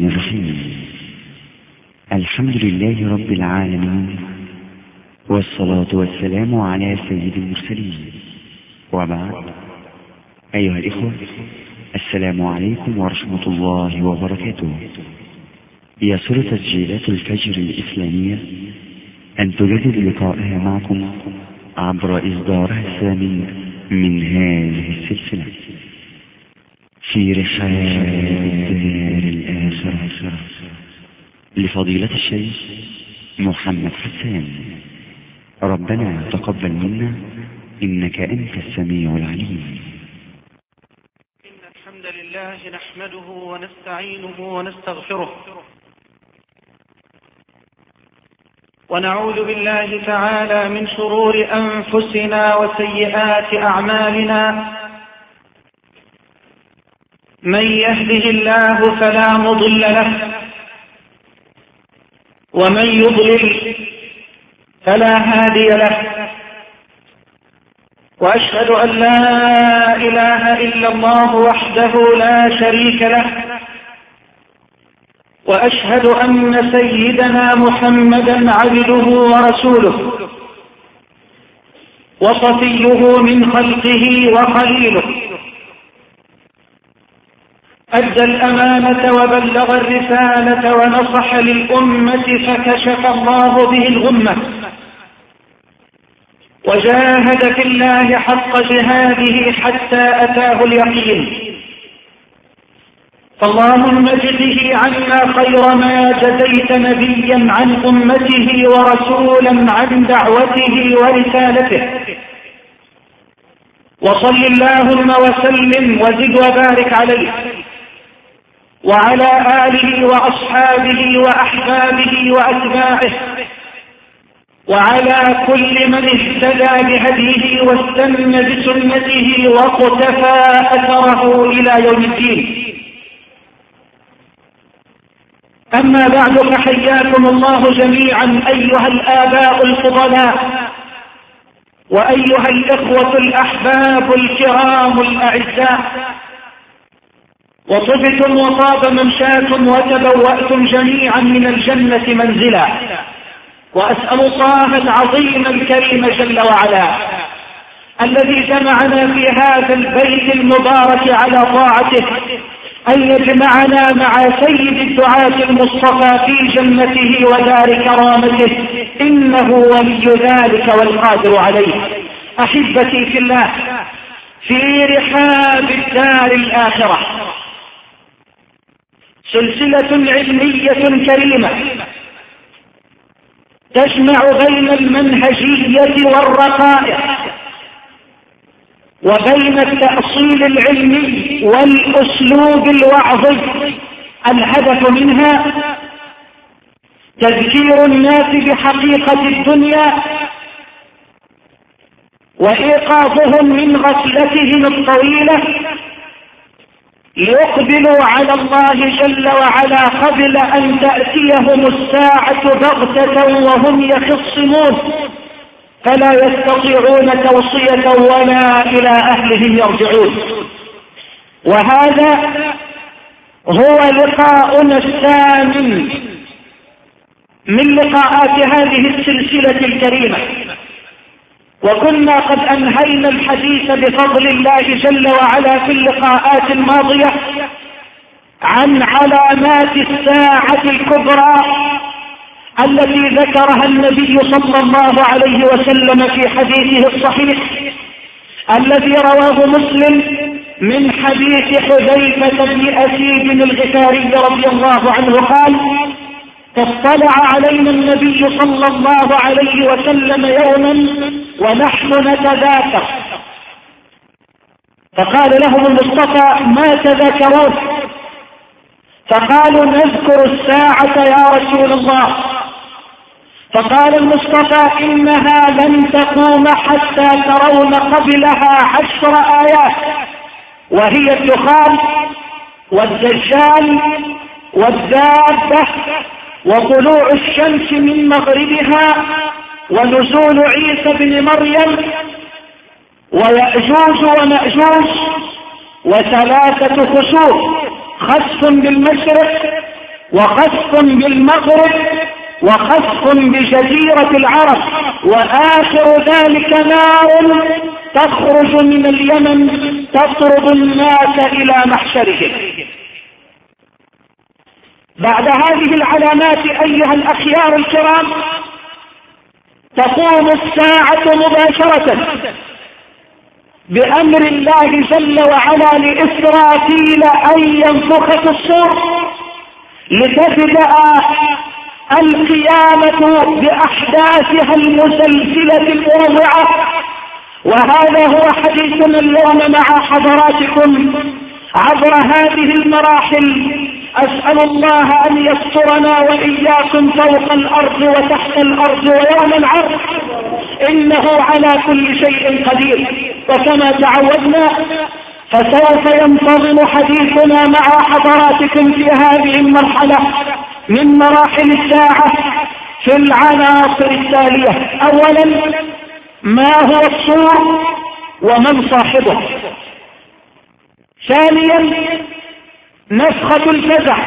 الرحمن الرحيم. الحمد لله رب العالمين، والصلاة والسلام على سيد المرسلين، وبعد. أيها الإخوة، السلام عليكم ورحمة الله وبركاته. يسر تسجيلات الفجر الإسلامية أن تجدد لقائها معكم عبر إصدارها الثامن من هذه السلسلة في رحاب الدار الآخرة لفضيلة الشيخ محمد حسان. ربنا تقبل منا إنك أنت السميع العليم. إن الحمد لله نحمده ونستعينه ونستغفره، ونعوذ بالله تعالى من شرور أنفسنا وسيئات أعمالنا. من يهده الله فلا مضل له، ومن يضلل فلا هادي له. وأشهد أن لا إله إلا الله وحده لا شريك له، وأشهد أن سيدنا محمدا عبده ورسوله وصفيه من خلقه وخليله. أدى الأمانة وبلغ الرسالة ونصح للأمة، فكشف الله به الغمة، وجاهد في الله حق جهاده حتى أتاه اليقين. فاللهم اجزه عنا خير ما جزيت نبيا عن أمته ورسولا عن دعوته ورسالته. وصل اللهم وسلم وزد وبارك عليه وعلى آله وأصحابه وأحبابه وأتباعه، وعلى كل من اهتدى بهديه واستنى بسنته واقتفى أثره إلى يوم الدين. أما بعد، فحياكم الله جميعا أيها الآباء الفضلاء، وأيها الإخوة الأحباب الكرام الأعزاء، وطبتم وطاب ممشاكم وتبوأتم جميعا من الجنة منزلا. وأسأل الله العظيم الكريم جل وعلا الذي جمعنا في هذا البيت المبارك على طاعته أن يجمعنا مع سيد الدعاة المصطفى في جنته ودار كرامته، إنه ولي ذلك والقادر عليه. أحبتي في الله، في رحاب الدار الآخرة سلسلة علمية كريمة تجمع بين المنهجية والرقائق، وبين التأصيل العلمي والأسلوب الوعظي. الهدف منها تذكير الناس بحقيقة الدنيا، وإيقاظهم من غفلتهم الطويلة ليقبلوا على الله جل وعلا قبل أن تأتيهم الساعة بغتة وهم يخصمون، فلا يستطيعون توصية ولا إلى أهلهم يرجعون. وهذا هو لقاؤنا الثامن من لقاءات هذه السلسلة الكريمة، وكنا قد أنهينا الحديث بفضل الله جل وعلا في اللقاءات الماضية عن علامات الساعة الكبرى التي ذكرها النبي صلى الله عليه وسلم في حديثه الصحيح الذي رواه مسلم من حديث حذيفة بن أسيد الغفاري رضي الله عنه قال: اطلع علينا النبي صلى الله عليه وسلم يوما ونحن نتذاكر، فقال لهم المصطفى: ما تذاكرون؟ فقالوا: نذكر الساعة يا رسول الله. فقال المصطفى: إنها لن تقوم حتى ترون قبلها 10 آيات، وهي الدخان والدجال والدابة وطلوع الشمس من مغربها ونزول عيسى بن مريم ويأجوج ومأجوج وثلاثة خسوف، خسف بالمشرق وخسف بالمغرب وخسف بجزيرة العرب، وآخر ذلك نار تخرج من اليمن تطرد الناس إلى محشرهم. بعد هذه العلامات أيها الأخيار الكرام تقوم الساعة مباشرة بأمر الله جل وعلا لإسرافيل أن ينفخ في الصور لتبدأ القيامة بأحداثها المسلسلة المروعة. وهذا هو حديثنا اليوم مع حضراتكم عبر هذه المراحل. أسأل الله أن يسترنا وإياكم فوق الأرض وتحت الأرض ويوم العرض، إنه على كل شيء قدير. وكما تعودنا فسوف ينتظم حديثنا مع حضراتكم في هذه المرحلة من مراحل الساعة في العناصر التالية. أولا، ما هو الصور ومن صاحبه؟ ثانيا، نفخة الفزع.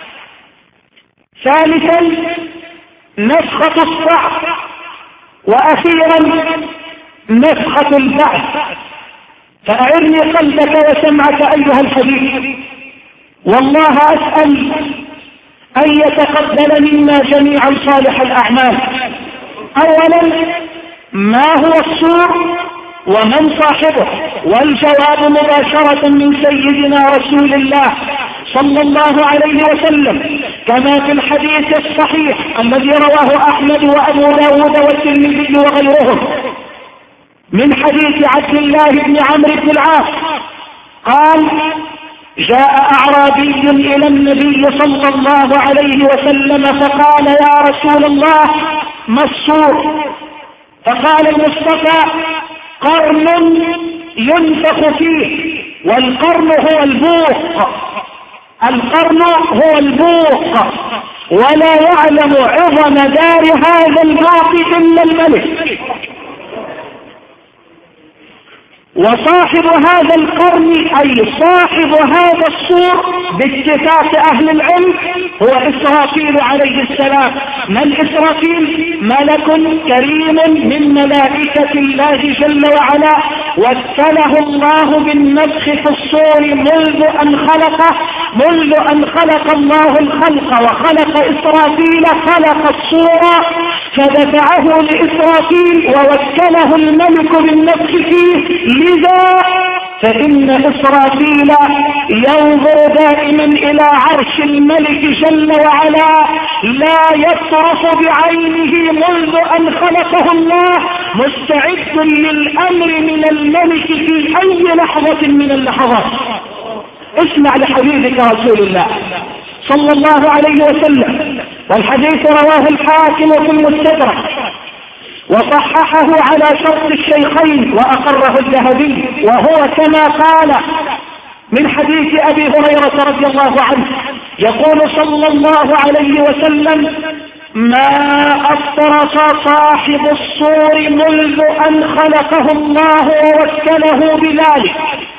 ثالثا، نفخة الصعق. وأخيرا نفخة البعث. فأعرني قلبك وسمعك أيها الحبيب، والله أسأل أن يتقبل منا جميعا صالح الأعمال. أولا، ما هو الصور ومن صاحبه؟ والجواب مباشرة من سيدنا رسول الله صلى الله عليه وسلم كما في الحديث الصحيح الذي رواه أحمد وأبو داود والترمذي وغيرهم من حديث عبد الله بن عمرو بن العاص قال: جاء أعرابي إلى النبي صلى الله عليه وسلم فقال: يا رسول الله، ما الصور؟ فقال المصطفى: قرن ينفخ فيه. والقرن هو البوق، القرن هو البوق، ولا يعلم عظم دار هذا البوق إلا الملك. وصاحب هذا القرن أي صاحب هذا الصور باتفاق أهل العلم هو إسرافيل عليه السلام. من إسرافيل؟ ملك كريم من ملائكة الله جل وعلا، وكله الله بالنفخ في الصور منذ أن خلق الله الخلق وخلق إسرافيل خلق الصور فدفعه لإسرافيل ووكله الملك بالنفخ فيه. لذا فإن إسرافيل ينظر دائما إلى عرش الملك جل وعلا، لا يطرف بعينه منذ أن خلقه الله، مستعد للأمر من الملك في أي لحظة من اللحظات. اسمع لحبيبك رسول الله صلى الله عليه وسلم، والحديث رواه الحاكم في المستدرك وصححه على شرط الشيخين وأقره الذهبي، وهو كما قال من حديث أبي هريرة رضي الله عنه يقول صلى الله عليه وسلم: ما أفطر صاحب الصور منذ أن خلقه الله ووكله بذلك.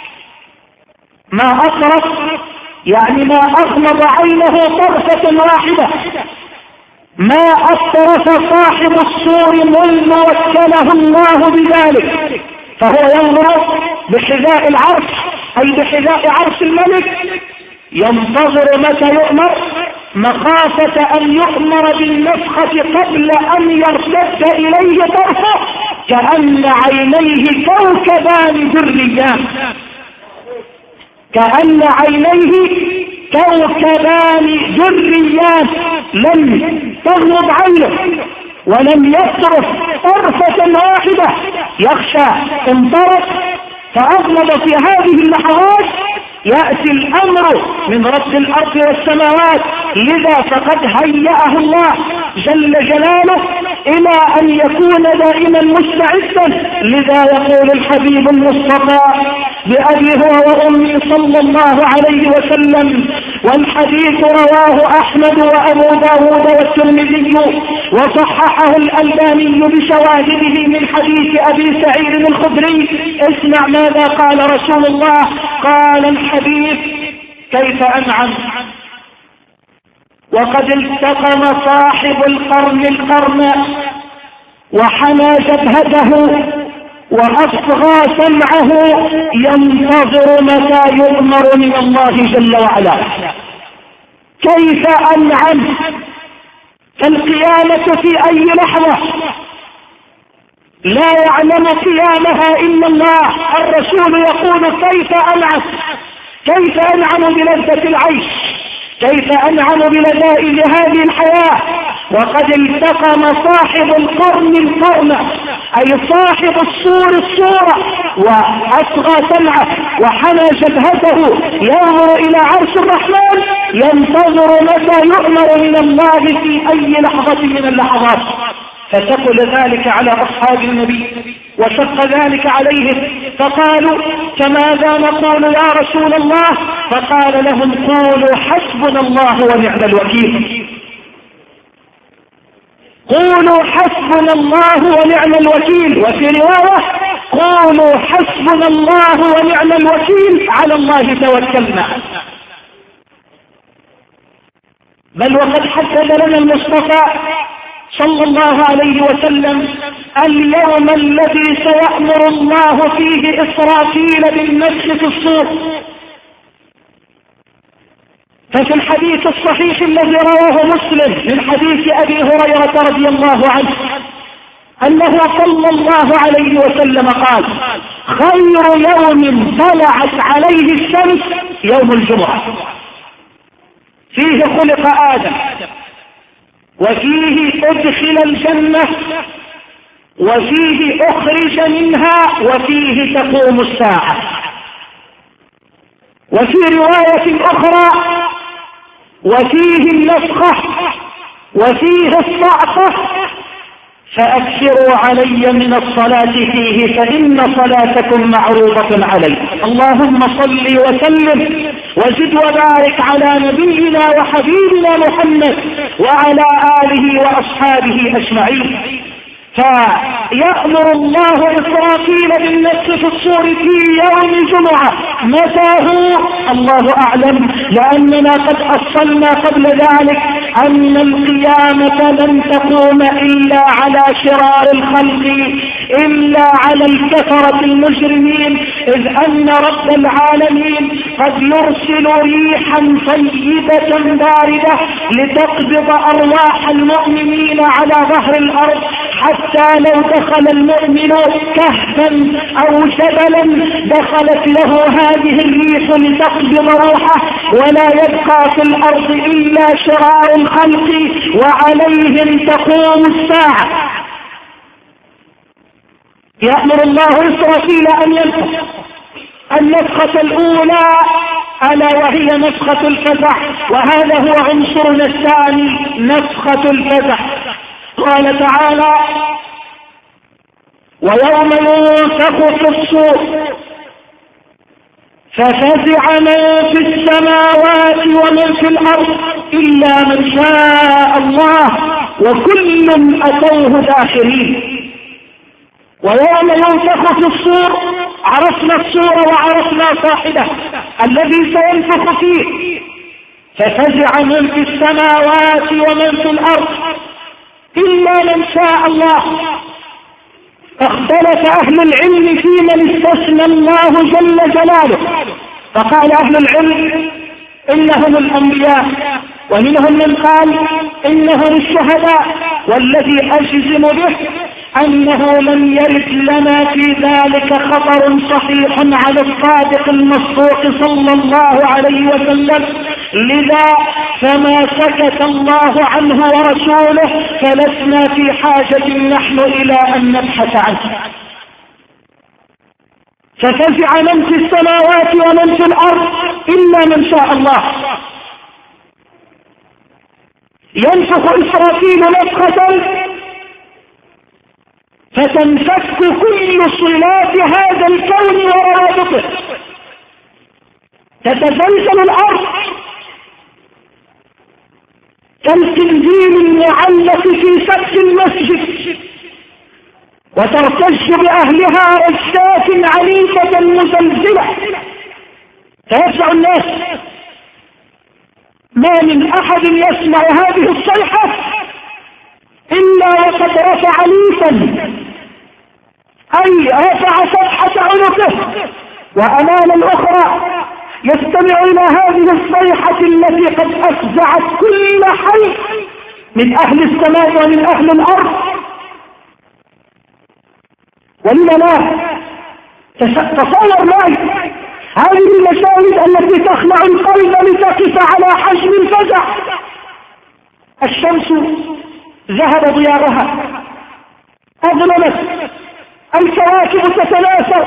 ما أفطر يعني ما أغمض عينه طرفة واحدة. ما أفطر صاحب الصور منذ وكله الله بذلك، فهو ينظر بحذاء العرش أي بحذاء عرش الملك، ينتظر متى يؤمر مخافة أن يؤمر بالنفخة قبل أن يرتد إليه طرفه، كأن عينيه كوكبان دريان، كأن عينيه كوكبان دريان لم تغمض عينه ولم يصرف طرفة واحدة، يخشى ان طرف فأغمض في هذه اللحظات يأتي الأمر من رب الأرض والسماوات. لذا فقد هيأه الله جل جلاله إلى أن يكون دائما مستعدا. لذا يقول الحبيب المصطفى بأبي هو وأمي صلى الله عليه وسلم، والحديث رواه أحمد وأبو داود والترمذي وصححه الألباني بشواهده من حديث أبي سعيد الخدري. اسمع ماذا قال رسول الله. قال الحبيب: كيف أنعم وقد التقم صاحب القرن وحنى جبهته وأصغى سمعه ينتظر متى يؤمر من الله جل وعلا. كيف أنعم؟ فالقيامة في أي لحظة لا يعلم قيامها إلا الله. الرسول يقول كيف أنعم؟ كيف أنعم بلذة العيش؟ كيف أنعم بلذائذ هذه الحياة وقد التقم صاحب القرن أي صاحب الصورة وأصغى سمعه وحنى جبهته ينظر إلى عرش الرحمن ينتظر متى يؤمر من الله في أي لحظة من اللحظات. فثقل ذلك على أصحاب النبي وشق ذلك عليهم فقالوا فماذا نقول يا رسول الله؟ فقال لهم قولوا حسبنا الله ونعم الوكيل. قولوا حسبنا الله ونعم الوكيل. وفي رواية قولوا حسبنا الله ونعم الوكيل على الله توكلنا. بل وقد حدد لنا المصطفى صلى الله عليه وسلم اليوم الذي سيأمر الله فيه إسرافيل بالنفخ في الصور. ففي الحديث الصحيح الذي رواه مسلم من حديث أبي هريرة رضي الله عنه أنه صلى الله عليه وسلم قال خير يوم طلعت عليه الشمس يوم الجمعة فيه خلق آدم وفيه أدخل الجنة وفيه أخرج منها وفيه تقوم الساعة. وفي رواية أخرى وفيه النفخة وفيه الصعقة فأكثروا علي من الصلاة فيه فإن صلاتكم معروضة علي. اللهم صل وسلم وزد وبارك على نبينا وحبيبنا محمد وعلى آله وأصحابه أجمعين. فيأمر الله إسرافيل بالنفخ في الصور في يوم جمعة. متى هو؟ الله أعلم، لأننا قد أصلنا قبل ذلك أن القيامة لن تقوم إلا على شرار الخلق إلا على الكفرة المجرمين، إذ أن رب العالمين قد يرسل ريحا طيبة باردة لتقبض أرواح المؤمنين على ظهر الأرض، حتى لو دخل المؤمن كهفا أو جبلا دخلت له هذه الريح لتقبض روحه، ولا يبقى في الأرض إلا شرار الخلق وعليهم تقوم الساعة. يأمر الله إسرافيل أن ينفخ النفخة الأولى ألا وهي نفخة الفزع، وهذا هو عنصرنا الثاني نفخة الفزع. قال تعالى ويوم ينفخ في الصور ففزع من في السماوات ومن في الأرض إلا من شاء الله وكل أتوه داخرين. ويوم ينفخ في الصور عرفنا الصور وعرفنا صاحبه الذي سينفخ فيه، ففزع من في السماوات ومن في الأرض إلا من شاء الله. اختلف أهل العلم في من استثنى الله جل جلاله، فقال أهل العلم إنهم الأنبياء، ومنهم من قال إنهم الشهداء، والذي أجزم به أنه لم يرد لنا في ذلك خبر صحيح على الصادق المصدوق صلى الله عليه وسلم، لذا فما سكت الله عنه ورسوله فلسنا في حاجة نحن إلى أن نبحث عنه. ففزع من في السماوات ومن في الأرض إلا من شاء الله. ينفخ إسرافيل نفخة فتنفك كل صلات هذا الكون وروابطه، تتزلزل الأرض كالقنديل المعلق في سقف المسجد، وترتج بأهلها رجفات عنيفة مزلزلة، فيفزع الناس ما من أحد يسمع هذه الصيحة إلا وقد رفع ليفا، أي رفع صفحة عنقه، وأمام الأخرى يستمع إلى هذه الصيحة التي قد أفزعت كل حي من أهل السماء ومن أهل الأرض. ولما لا تصور معي هذه المشاهد التي تخلع القلب لتقف على حجم الفزع. الشمس ذهب ضياؤها، أظلمت، الكواكب تتناثر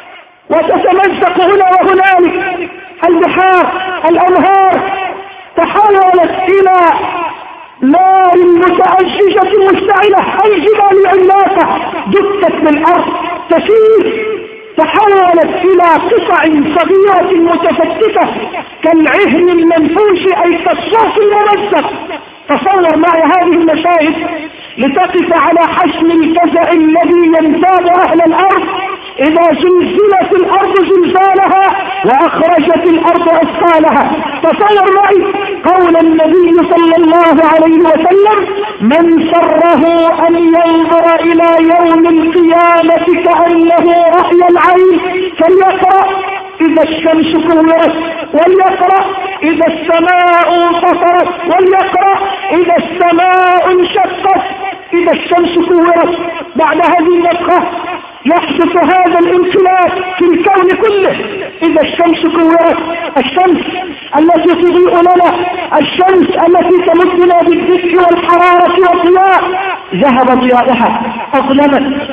وتتمزق هنا وهنالك، البحار الأنهار تحولت إلى نار متأججة مشتعلة، الجبال العملاقة دكت بالأرض تسير، تحولت إلى قطع صغيرة متفتتة كالعهن المنفوش أي كالصوف الممزق. تصور معي هذه المشاهد لتقف على حجم الفزع الذي ينتاب أهل الأرض إذا زلزلت الأرض زلزالها وأخرجت الأرض أثقالها. تصور معي قول النبي صلى الله عليه وسلم: من سره أن ينظر إلى يوم القيامة كأنه رأي العين فليقرأ إذا الشمس كورت، وليقرأ إذا السماء انفطرت، وليقرأ إذا السماء انشقت، إذا الشمس كورت. بعد هذه النفخة يحدث هذا الانقلاب في الكون كله. إذا الشمس كورت، الشمس التي تضيء لنا، الشمس التي تمدنا بالدفء والحرارة والضياء، ذهب ضياءها، أظلمت.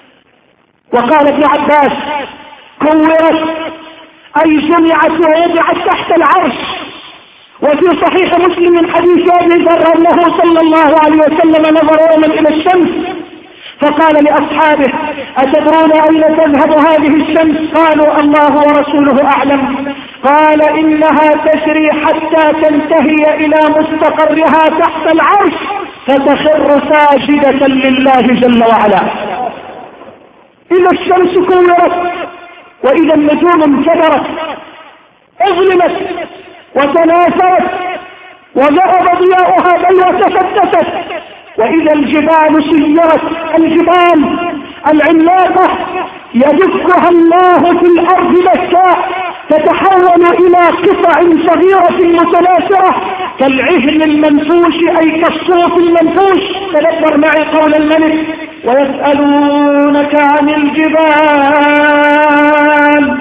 وقال ابن عباس: كورت أي جمعت ووضعت تحت العرش. وفي صحيح مسلم حديث أبي ذر أنه صلى الله عليه وسلم نظر يوما إلى الشمس فقال لأصحابه: أتدرون أين تذهب هذه الشمس؟ قالوا: الله ورسوله أعلم. قال: إنها تسري حتى تنتهي إلى مستقرها تحت العرش فتخر ساجدة لله جل وعلا. إذا الشمس كورت، وإذا النجوم انكدرت، أظلمت وتناثرت وذهب ضياؤها بل وتفتتت، وإذا الجبال سيرت، الجبال العملاقة يدكها الله في الأرض دكا تتحول إلى قطع صغيرة متناثرة كالعهن المنفوش أي كالصوف المنفوش. تدبر معي قول الملك: ويسألونك عن الجبال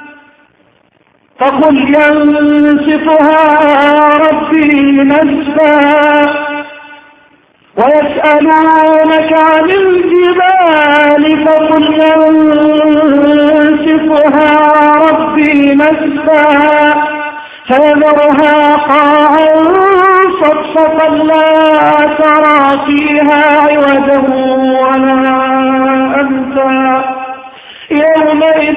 فقل ينسفها ربي نسفا. ويسألونك عن الجبال فقل ينسفها ربي نسفا فيذرها قاعا صفصفا لا ترى فيها عوجا ولا أمتا. يومئذ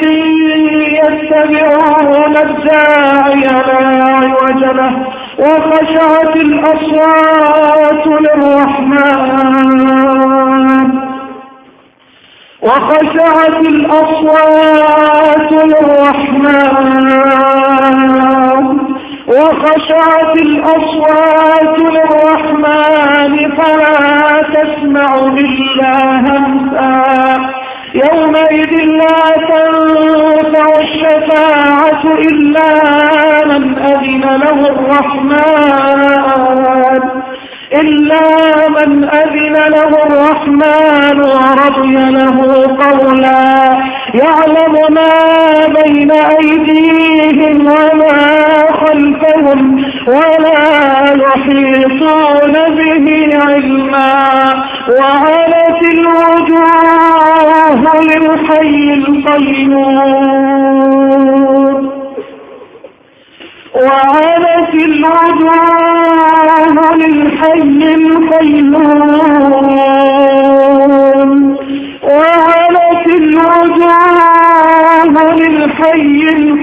يتبعون الداعي لا عوج له وخشعت الأصوات للرحمن وخشعت الأصوات للرحمن فلا تسمع إلا همسا. يومئذ لا تنفع الشفاعة إلا من أذن له الرحمن ورضي له قولا. يعلم ما بين أيديهم وما خلفهم ولا يحيطون به علما. وعنت الوجوه للحي القيوم وعنت الوجوه للحي القيوم وعنت الوجوه للحي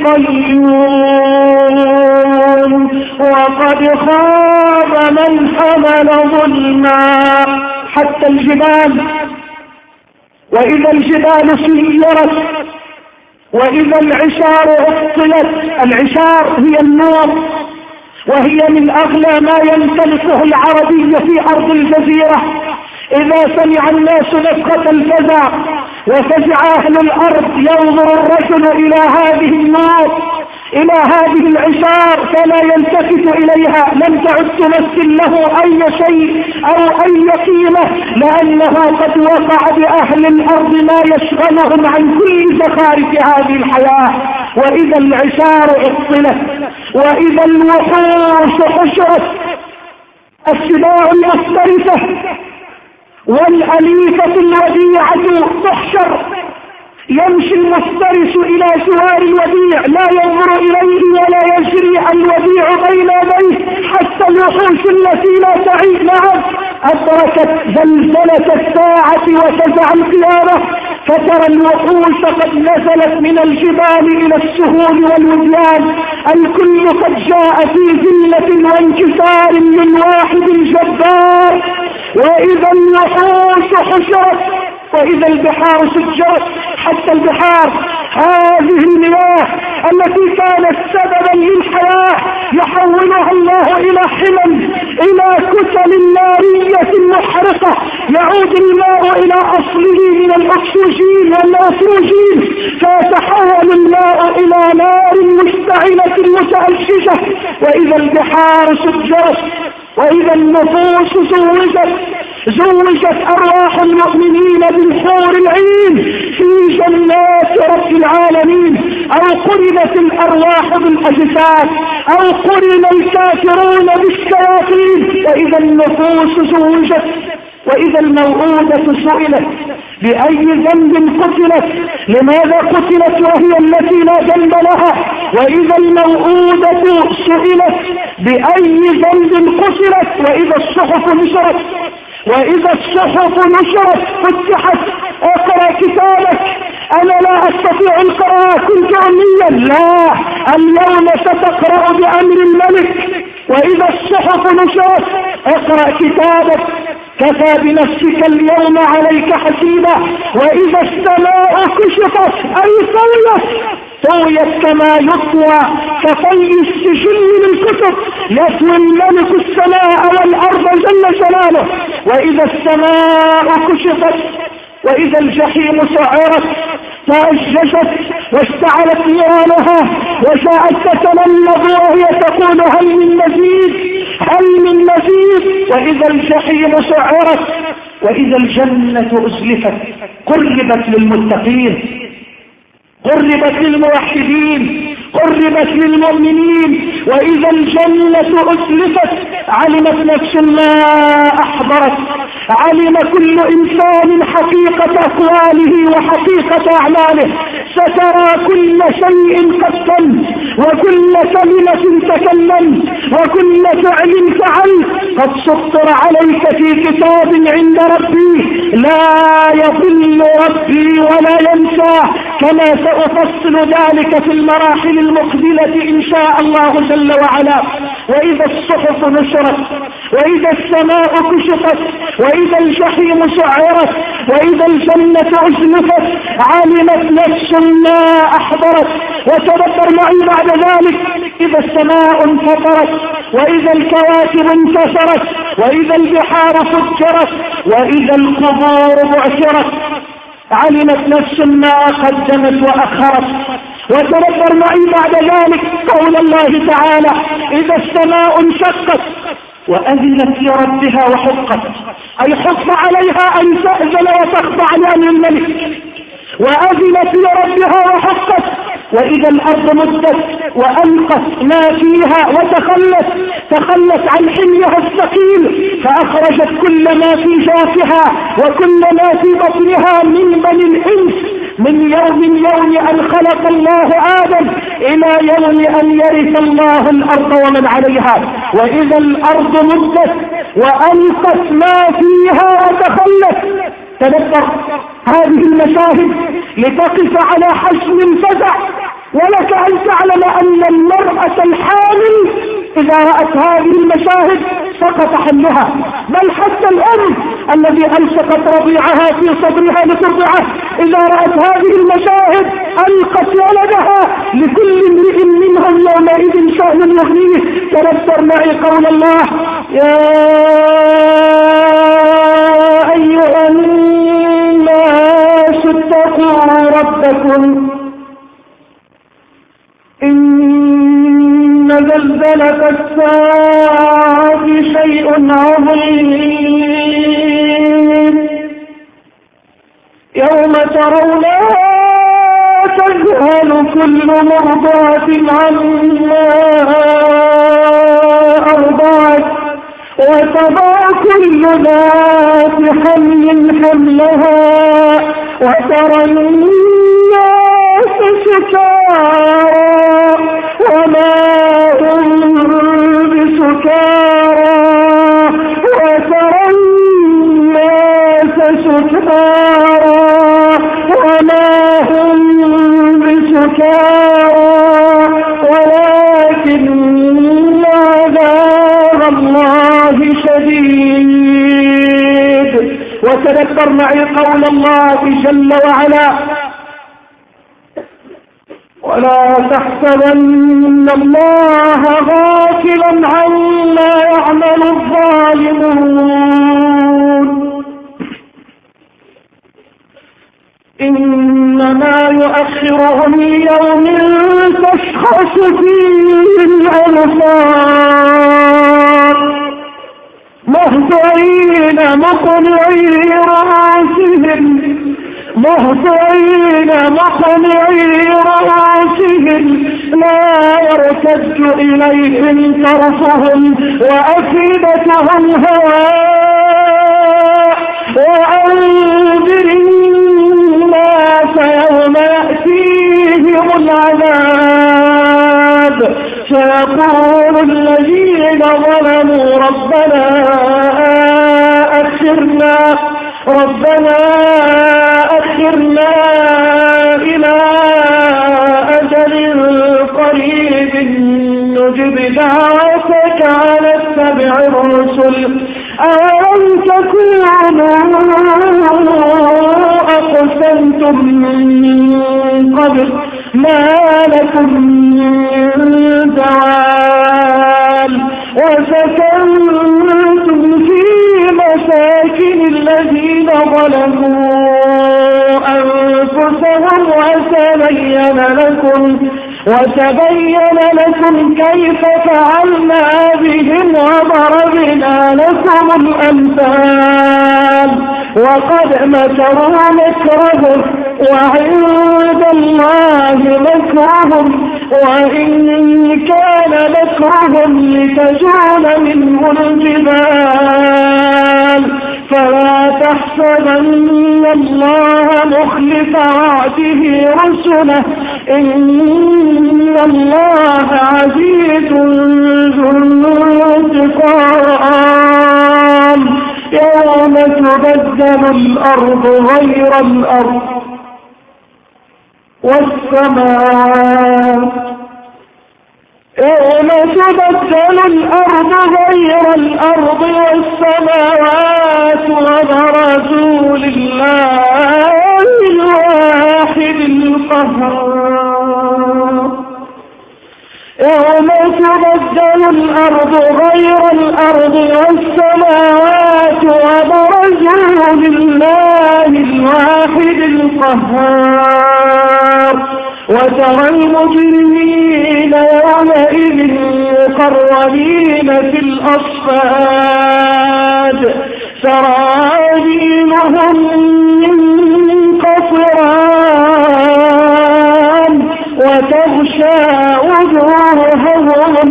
القيوم وقد خاب من حمل ظلما. حتى الجبال، وإذا الجبال سيرت وإذا العشار عطلت. العشار هي النور وهي من أغلى ما يمتلكه العربي في أرض الجزيرة. إذا سمع الناس نفخة الفزع وفزع أهل الأرض ينظر الرجل إلى هذه النار، إلى هذه العشار، فلا يلتفت إليها، لم تعد تمثل له أي شيء أو أي قيمة، لأنه قد وقع بأهل الأرض ما يشغلهم عن كل زخارف هذه الحياة. وإذا العشار عطلت، وإذا الوحوش حشرت، السباع المفترسة والأليفة الوديعة تحشر، يمشي المفترس إلى سوار الوديع لا ينظر إليه ولا يجري الوديع بين يديه، حتى الوحوش التي لا تعي معه أدركت زلزلة الساعة وفزع القيامة، فترى الوحوش قد نزلت من الجبال إلى السهول والوديان، الكل قد جاء في ذلة وانكسار من واحد جبار. وإذا الوحوش حشرت، وإذا البحار سجرت، حتى البحار هذه المياه التي كانت سببا للحياة يحولها الله إلى حمم، إلى كتل نارية محرقة، يعود الماء إلى أصله من الأكسجين والنيتروجين، فيتحول الماء إلى نار مشتعلة متأججة. وإذا البحار سجرت، وإذا النفوس زوجت أرواح المؤمنين بالحور العين في جنات رب العالمين، أو قرنت الأرواح بالأجساد، أو قرن الكافرون بالشياطين. وإذا النفوس زوجت، وإذا الموءودة سئلت بأي ذنب قتلت، لماذا قتلت وهي التي لا ذنب لها؟ وإذا الموءودة سئلت بأي ذنب قتلت. وإذا الصحف نشرت، وإذا الصحف نشرت فتحت، اقرأ كتابك. أنا لا أستطيع القراءة، كنت أميا، لا، اليوم ستقرأ بأمر الملك. وإذا الصحف نشرت اقرأ كتابك، كفى بنفسك اليوم عليك حسيبا. وإذا السماء كشفت أي طويت كما يطوى كطي السجل للكتب، يطوي الملك السماء والأرض جل جلاله. وإذا السماء كشفت، وإذا الجحيم سعرت فأججت واشتعلت نيرانها، وجاءت تتلمذ وهي تقول هل من مزيد، هل من مزيد. وإذا الجحيم سعرت، وإذا الجنة أزلفت، قربت للمتقين، قربت للموحدين، قربت للمؤمنين. وإذا الجنة أزلفت علمت نفس ما أحضرت، علم كل إنسان حقيقة أقواله وحقيقة أعماله، سترى كل شيء قد تم، وكل كلمة تكلم، وكل فعل فعل قد سطر عليك في كتاب عند ربي، لا يضل ربي ولا ينسى، كما سأفصل ذلك في المراحل المقبلة إن شاء الله جل وعلا. وإذا الصحف نشرت، وإذا السماء كشفت، وإذا الجحيم سعرت، وإذا الجنة أزلفت، علمت نفس ما أحضرت. وتذكر معي بعد ذلك إذا السماء انفطرت، وإذا الكواكب انتشرت، وإذا البحار فجرت، وإذا القبور بعثرت، علمت نفس ما قدمت وأخرت. وتذكر معي بعد ذلك قول الله تعالى إذا السماء انشقت وأذنت لربها وحقت، أي حق عليها أن تأذن وتخضع لأمر الملك، وأذنت لربها وحقت. وإذا الأرض مدت وألقت ما فيها تخلت عن حملها الثقيل، فأخرجت كل ما في جوفها وكل ما في بطنها من بني الإنس، من يوم أن خلق الله آدم إلى يوم أن يرث الله الأرض ومن عليها. وإذا الأرض مدت وألقت ما فيها وتخلت. تذكر هذه المشاهد لتقف على حجم الفزع، ولك أن تعلم أن المرأة الحامل إذا رأت هذه المشاهد سقط حملها، بل حتى الأم الذي ألصقت رضيعها في صدرها لترضعه إذا رأت هذه المشاهد ألقت ولدها، لكل امرئ منهم يومئذ شأن يغنيه. تذكر معي قول الله: يا أيها الناس اتقوا ربكم إن زلزلة الساعة شيء عظيم يوم ترونها تذهل كل مرضعة عما أرضعت وتضع كل ذات حمل حملها وترى الناس سكارى وما هم بسكارى وترى الناس سكارى وما هم بسكارى ولكن عذاب الله شديد. وتذكر معي قول الله جل وعلا: ولا تحسبن الله غافلا عما يعمل الظالمون إنما يؤخرهم ليوم تشخص فيه الأبصار مهطعين مقنعي رؤوسهم لا يرتد إليهم طرفهم وأفئدتهم هواء. وأنذر الناس يوم يأتيهم العذاب فيقول الذين ظلموا ربنا أخرنا إلى أجل قريب نجب دعوتك ونتبع الرسل أولم تكونوا أقسمتم من قبل ما لكم من زوال وسكنتم في مساكن الذين ظلموا أنفسهم وتبين لكم كيف فعلنا بهم وضربنا لكم الأمثال وقد مكروا مكرهم وعند الله مكرهم وإن كان مكرهم لتزول منه الجبال فلا تحسبن الله مخلف وعده رسله إن الله عزيز ذو انتقام يوم تبدل الأرض غير الأرض والسماوات يوم تبدل الأرض غير الأرض والسماوات وبرزوا لله الواحد القهار يوم تبدل الأرض غير الأرض والسماوات وبرزوا لله الواحد القهار وترى المجرمين يومئذ مقرنين في الأصفاد سرابيلهم من قطران وتغشى وجوههم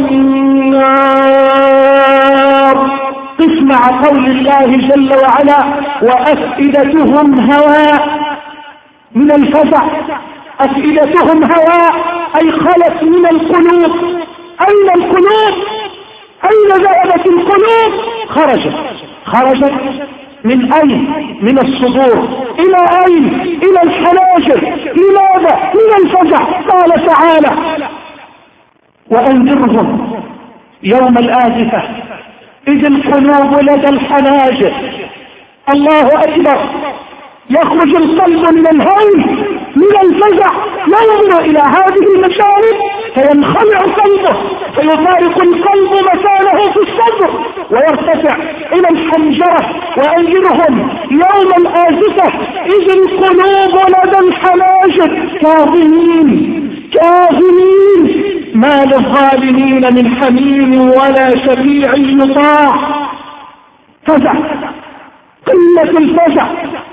النار. اسمع قول الله جل وعلا: وأفئدتهم هواء من الفزع. أفئدتهم هواء أي خلت من القلوب. أين القلوب؟ أين ذهبت القلوب؟ خرجت من أين؟ من الصدور. إلى أين؟ إلى الحناجر. لماذا؟ من الفزع. قال تعالى: وأنذرهم يوم الآزفة إذ القلوب لدى الحناجر. الله أكبر، يخرج القلب من الهول من الفزع، ينظر إلى هذه المشاهد فينخلع قلبه، فيفارق القلب مكانه في الصدر ويرتفع إلى الحنجرة. وأنذرهم يوم الآزفة إذ القلوب لدى الحناجر كاظمين ما للظالمين من حميم ولا شفيع يطاع. فزع، قلة الفزع